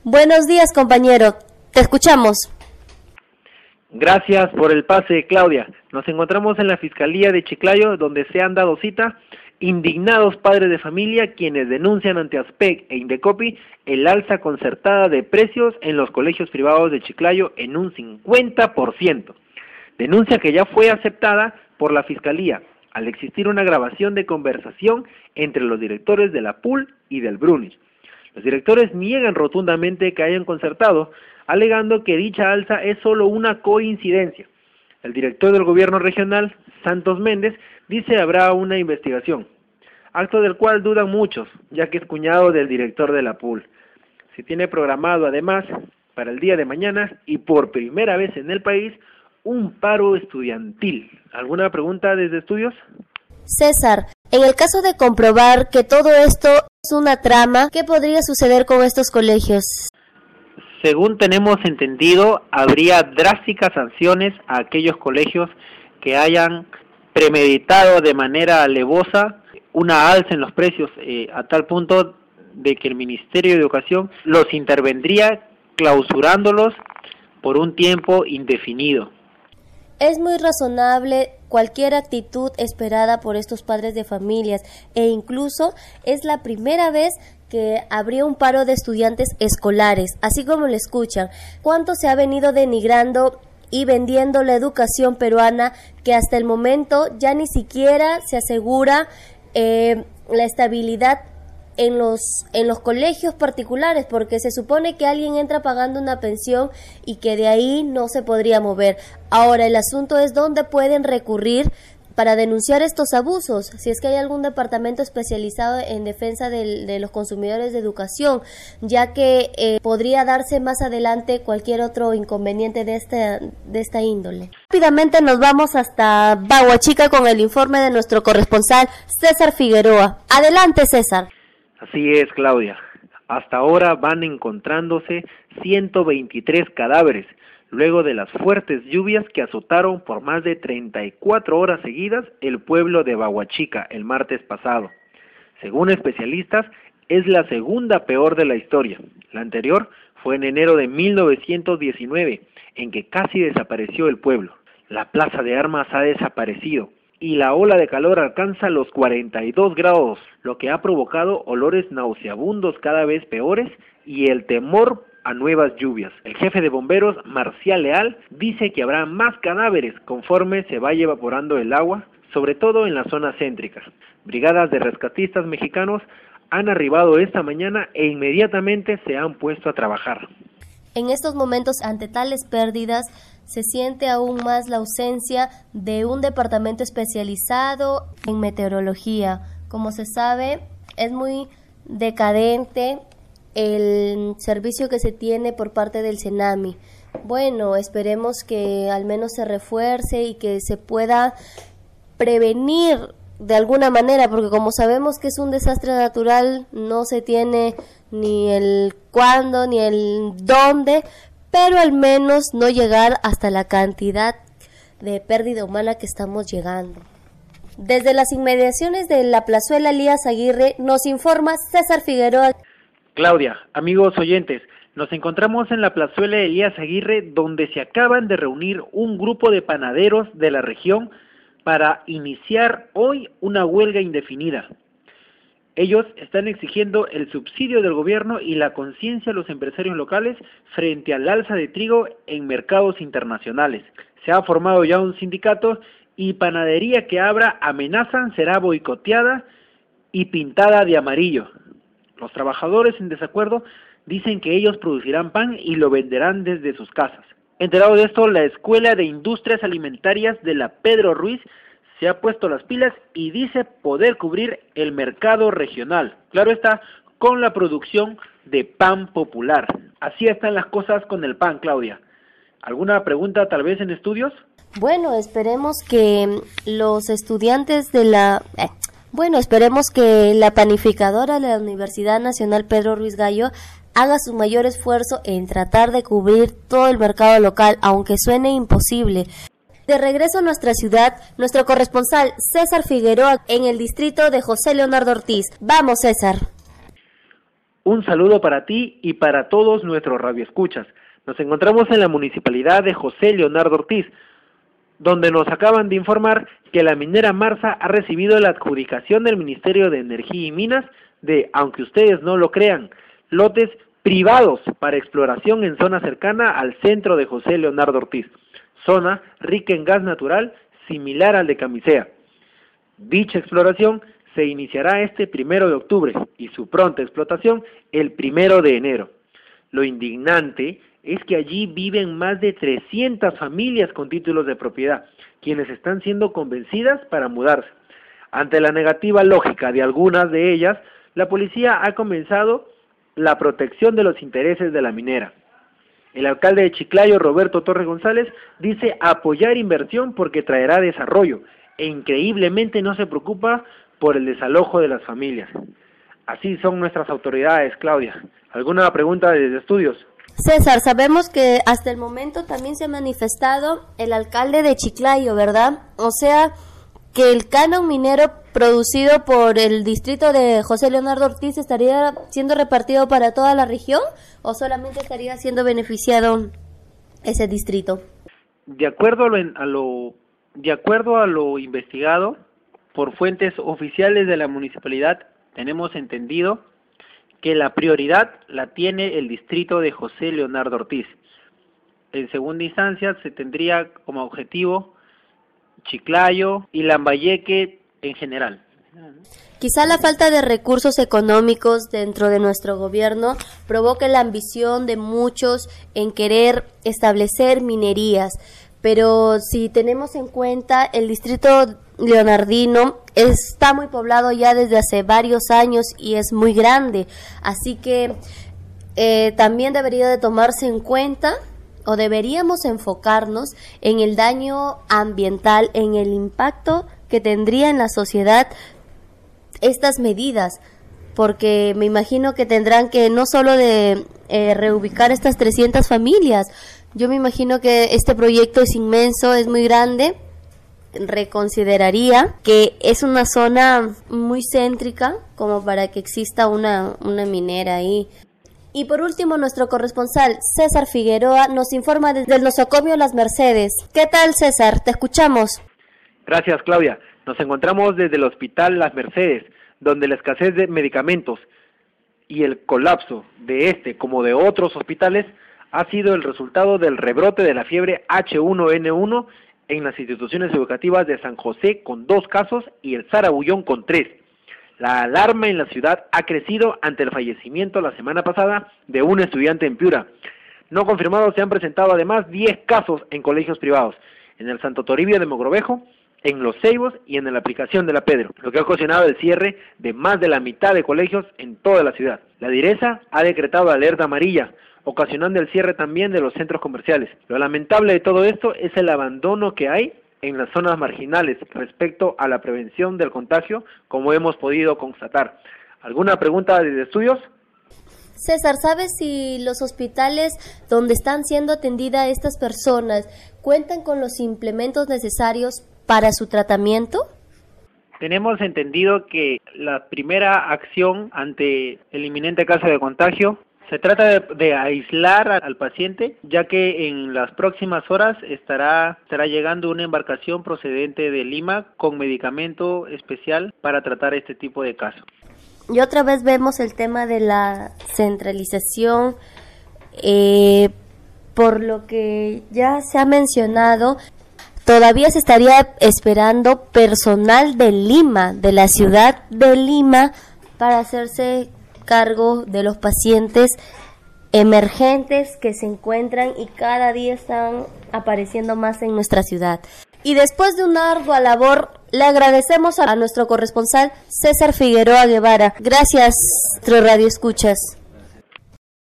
Buenos días, compañero. Te escuchamos. Gracias por el pase, Claudia. Nos encontramos en la Fiscalía de Chiclayo, donde se han dado cita indignados padres de familia quienes denuncian ante ASPEC e Indecopi el alza concertada de precios en los colegios privados de Chiclayo en un 50%. Denuncia que ya fue aceptada por la Fiscalía al existir una grabación de conversación entre los directores de la PUL y del Bruni. Los directores niegan rotundamente que hayan concertado, alegando que dicha alza es solo una coincidencia. El director del gobierno regional, Santos Méndez, dice habrá una investigación, acto del cual dudan muchos, ya que es cuñado del director de la PUL. Se tiene programado además para el día de mañana y por primera vez en el país un paro estudiantil. ¿Alguna pregunta desde estudios? César, en el caso de comprobar que todo esto es una trama, ¿qué podría suceder con estos colegios? Según tenemos entendido, habría drásticas sanciones a aquellos colegios que hayan premeditado de manera alevosa una alza en los precios, a tal punto de que el Ministerio de Educación los intervendría clausurándolos por un tiempo indefinido. Es muy razonable cualquier actitud esperada por estos padres de familias e incluso es la primera vez que habría un paro de estudiantes escolares, así como lo escuchan. ¿Cuánto se ha venido denigrando y vendiendo la educación peruana que hasta el momento ya ni siquiera se asegura la estabilidad en los colegios particulares, porque se supone que alguien entra pagando una pensión y que de ahí no se podría mover? Ahora el asunto es dónde pueden recurrir para denunciar estos abusos, si es que hay algún departamento especializado en defensa de los consumidores de educación, ya que podría darse más adelante cualquier otro inconveniente de esta índole. Rápidamente nos vamos hasta Bahuachica con el informe de nuestro corresponsal César Figueroa. Adelante, César. Así es, Claudia. Hasta ahora van encontrándose 123 cadáveres, luego de las fuertes lluvias que azotaron por más de 34 horas seguidas el pueblo de Bahuachica el martes pasado. Según especialistas, es la segunda peor de la historia. La anterior fue en enero de 1919, en que casi desapareció el pueblo. La plaza de armas ha desaparecido y la ola de calor alcanza los 42 grados, lo que ha provocado olores nauseabundos cada vez peores y el temor a nuevas lluvias. El jefe de bomberos, Marcial Leal, dice que habrá más cadáveres conforme se vaya evaporando el agua, sobre todo en la zona céntrica. Brigadas de rescatistas mexicanos han arribado esta mañana e inmediatamente se han puesto a trabajar. En estos momentos, ante tales pérdidas, se siente aún más la ausencia de un departamento especializado en meteorología. Como se sabe, es muy decadente el servicio que se tiene por parte del CENAMI. Bueno, esperemos que al menos se refuerce y que se pueda prevenir de alguna manera, porque como sabemos que es un desastre natural, no se tiene ni el cuándo ni el dónde, pero al menos no llegar hasta la cantidad de pérdida humana que estamos llegando. Desde las inmediaciones de la plazuela Elías Aguirre nos informa César Figueroa. Claudia, amigos oyentes, nos encontramos en la plazuela Elías Aguirre, donde se acaban de reunir un grupo de panaderos de la región para iniciar hoy una huelga indefinida. Ellos están exigiendo el subsidio del gobierno y la conciencia de los empresarios locales frente al alza de trigo en mercados internacionales. Se ha formado ya un sindicato y panadería que abra amenazan será boicoteada y pintada de amarillo. Los trabajadores en desacuerdo dicen que ellos producirán pan y lo venderán desde sus casas. Enterado de esto, la Escuela de Industrias Alimentarias de la Pedro Ruiz se ha puesto las pilas y dice poder cubrir el mercado regional. Claro está, con la producción de pan popular. Así están las cosas con el pan, Claudia. ¿Alguna pregunta tal vez en estudios? Bueno, esperemos que los estudiantes de esperemos que la panificadora de la Universidad Nacional Pedro Ruiz Gallo haga su mayor esfuerzo en tratar de cubrir todo el mercado local, aunque suene imposible. De regreso a nuestra ciudad, nuestro corresponsal César Figueroa en el distrito de José Leonardo Ortiz. Vamos, César. Un saludo para ti y para todos nuestros radioescuchas. Nos encontramos en la municipalidad de José Leonardo Ortiz, donde nos acaban de informar que la minera Marsa ha recibido la adjudicación del Ministerio de Energía y Minas de, aunque ustedes no lo crean, lotes privados para exploración en zona cercana al centro de José Leonardo Ortiz, zona rica en gas natural similar al de Camisea. Dicha exploración se iniciará este 1 de octubre y su pronta explotación el 1 de enero. Lo indignante es que allí viven más de 300 familias con títulos de propiedad, quienes están siendo convencidas para mudarse. Ante la negativa lógica de algunas de ellas, la policía ha comenzado la protección de los intereses de la minera. El alcalde de Chiclayo, Roberto Torres González, dice apoyar inversión porque traerá desarrollo e increíblemente no se preocupa por el desalojo de las familias. Así son nuestras autoridades, Claudia. ¿Alguna pregunta desde estudios? César, sabemos que hasta el momento también se ha manifestado el alcalde de Chiclayo, ¿verdad? O sea, que el canon minero producido por el distrito de José Leonardo Ortiz estaría siendo repartido para toda la región o solamente estaría siendo beneficiado ese distrito. De acuerdo a lo investigado por fuentes oficiales de la municipalidad, tenemos entendido que la prioridad la tiene el distrito de José Leonardo Ortiz. En segunda instancia se tendría como objetivo Chiclayo y Lambayeque en general. Quizá la falta de recursos económicos dentro de nuestro gobierno provoque la ambición de muchos en querer establecer minerías, pero si tenemos en cuenta el distrito leonardino está muy poblado ya desde hace varios años y es muy grande, así que también debería de tomarse en cuenta o deberíamos enfocarnos en el daño ambiental, en el impacto que tendría en la sociedad estas medidas, porque me imagino que tendrán que no solo de reubicar estas 300 familias, yo me imagino que este proyecto es inmenso, es muy grande, reconsideraría que es una zona muy céntrica como para que exista una minera ahí. Y por último, nuestro corresponsal César Figueroa nos informa desde el nosocomio Las Mercedes. ¿Qué tal, César? Te escuchamos. Gracias, Claudia. Nos encontramos desde el Hospital Las Mercedes, donde la escasez de medicamentos y el colapso de este como de otros hospitales ha sido el resultado del rebrote de la fiebre H1N1 en las instituciones educativas de San José con 2 casos y el Sarabullón con 3. La alarma en la ciudad ha crecido ante el fallecimiento la semana pasada de un estudiante en Piura. No confirmados se han presentado además 10 casos en colegios privados, en el Santo Toribio de Mogrovejo, en Los Ceibos y en la aplicación de la Pedro, lo que ha ocasionado el cierre de más de la mitad de colegios en toda la ciudad. La Direza ha decretado alerta amarilla, ocasionando el cierre también de los centros comerciales. Lo lamentable de todo esto es el abandono que hay en las zonas marginales respecto a la prevención del contagio, como hemos podido constatar. ¿Alguna pregunta desde estudios? César, ¿sabes si los hospitales donde están siendo atendidas estas personas cuentan con los implementos necesarios para su tratamiento? Tenemos entendido que la primera acción ante el inminente caso de contagio se trata de aislar al paciente, ya que en las próximas horas estará llegando una embarcación procedente de Lima con medicamento especial para tratar este tipo de casos. Y otra vez vemos el tema de la centralización, por lo que ya se ha mencionado, todavía se estaría esperando personal de Lima, de la ciudad de Lima, para hacerse cargo de los pacientes emergentes que se encuentran y cada día están apareciendo más en nuestra ciudad. Y después de una ardua labor, le agradecemos a nuestro corresponsal César Figueroa Guevara. Gracias, Radio Escuchas.